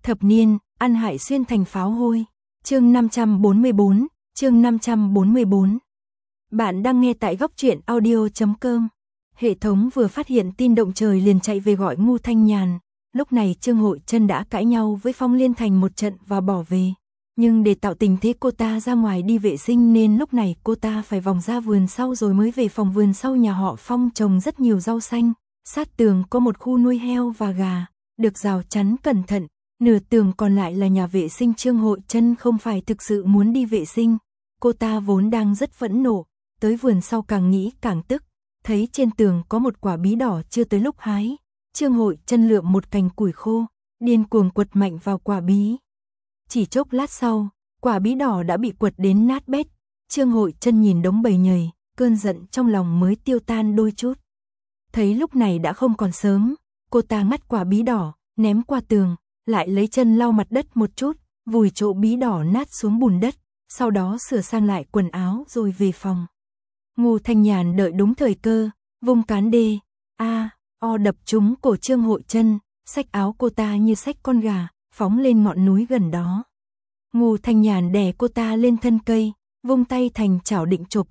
Thập niên, ăn hại xuyên thành pháo hôi. Chương 544, chương 544. Bạn đang nghe tại góc truyện audio.com. Hệ thống vừa phát hiện tin động trời liền chạy về gọi Ngô Thanh Nhàn. Lúc này Trương Hội Trân đã cãi nhau với Phong Liên thành một trận và bỏ về. Nhưng để tạo tình thế cô ta ra ngoài đi vệ sinh nên lúc này cô ta phải vòng ra vườn sau rồi mới về phòng. Vườn sau nhà họ Phong trồng rất nhiều rau xanh. Sát tường có một khu nuôi heo và gà, được rào chắn cẩn thận. Nửa tường còn lại là nhà vệ sinh. Trương Hội Trân không phải thực sự muốn đi vệ sinh. Cô ta vốn đang rất phẫn nộ, tới vườn sau càng nghĩ càng tức. Thấy trên tường có một quả bí đỏ chưa tới lúc hái. Trương Hội Trân lượm một cành củi khô, điên cuồng quật mạnh vào quả bí. Chỉ chốc lát sau, quả bí đỏ đã bị quật đến nát bét. Trương Hội Trân nhìn đống bầy nhầy, cơn giận trong lòng mới tiêu tan đôi chút. Thấy lúc này đã không còn sớm, cô ta ngắt quả bí đỏ, ném qua tường, lại lấy chân lau mặt đất một chút, vùi chỗ bí đỏ nát xuống bùn đất, sau đó sửa sang lại quần áo rồi về phòng. Ngô Thanh Nhàn đợi đúng thời cơ, vung cán đê, o đập trúng cổ Trương Hội Trân, xách áo cô ta như xách con gà, phóng lên ngọn núi gần đó. Ngô Thanh Nhàn đè cô ta lên thân cây, vung tay thành chảo định chộp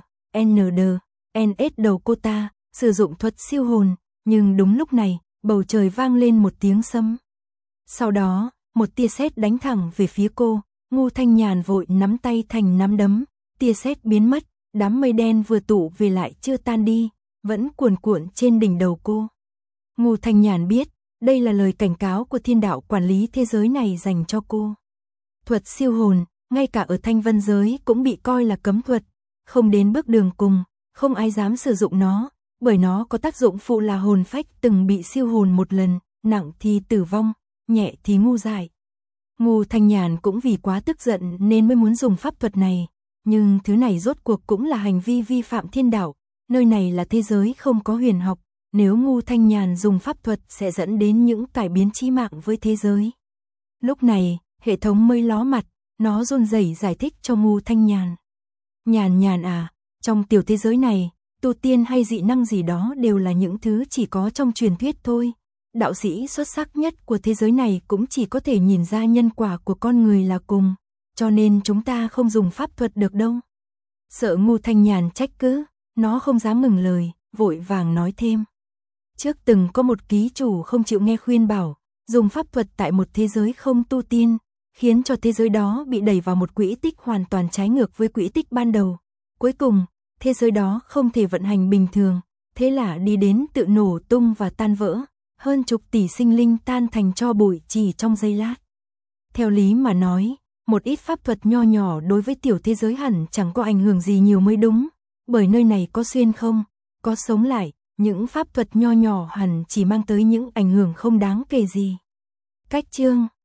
NS đầu cô ta, sử dụng thuật siêu hồn, nhưng đúng lúc này, bầu trời vang lên một tiếng sấm. Sau đó, một tia sét đánh thẳng về phía cô, Ngô Thanh Nhàn vội nắm tay thành nắm đấm, tia sét biến mất, đám mây đen vừa tụ về lại chưa tan đi, vẫn cuồn cuộn trên đỉnh đầu cô. Ngô Thanh Nhàn biết, đây là lời cảnh cáo của thiên đạo quản lý thế giới này dành cho cô. Thuật siêu hồn, ngay cả ở Thanh Vân giới cũng bị coi là cấm thuật, không đến bước đường cùng, không ai dám sử dụng nó, bởi nó có tác dụng phụ là hồn phách từng bị siêu hồn một lần, nặng thì tử vong, nhẹ thì ngu dại. Ngô Thanh Nhàn cũng vì quá tức giận nên mới muốn dùng pháp thuật này, nhưng thứ này rốt cuộc cũng là hành vi vi phạm thiên đạo, nơi này là thế giới không có huyền học, nếu Ngô Thanh Nhàn dùng pháp thuật sẽ dẫn đến những cải biến chí mạng với thế giới. Lúc này, hệ thống mới ló mặt, nó run rẩy giải thích cho Ngô Thanh Nhàn. Nhàn à, trong tiểu thế giới này, tu tiên hay dị năng gì đó đều là những thứ chỉ có trong truyền thuyết thôi. Đạo sĩ xuất sắc nhất của thế giới này cũng chỉ có thể nhìn ra nhân quả của con người là cùng, cho nên chúng ta không dùng pháp thuật được đâu. Sợ Ngô Thanh Nhàn trách cứ, nó không dám ngừng lời, vội vàng nói thêm. Trước từng có một ký chủ không chịu nghe khuyên bảo, dùng pháp thuật tại một thế giới không tu tiên, khiến cho thế giới đó bị đẩy vào một quỹ tích hoàn toàn trái ngược với quỹ tích ban đầu. Cuối cùng, thế giới đó không thể vận hành bình thường, thế là đi đến tự nổ tung và tan vỡ, hơn chục tỷ sinh linh tan thành tro bụi chỉ trong giây lát. Theo lý mà nói, một ít pháp thuật nho nhỏ đối với tiểu thế giới hẳn chẳng có ảnh hưởng gì nhiều mới đúng, bởi nơi này có xuyên không, có sống lại, những pháp thuật nho nhỏ hẳn chỉ mang tới những ảnh hưởng không đáng kể gì. Cách chương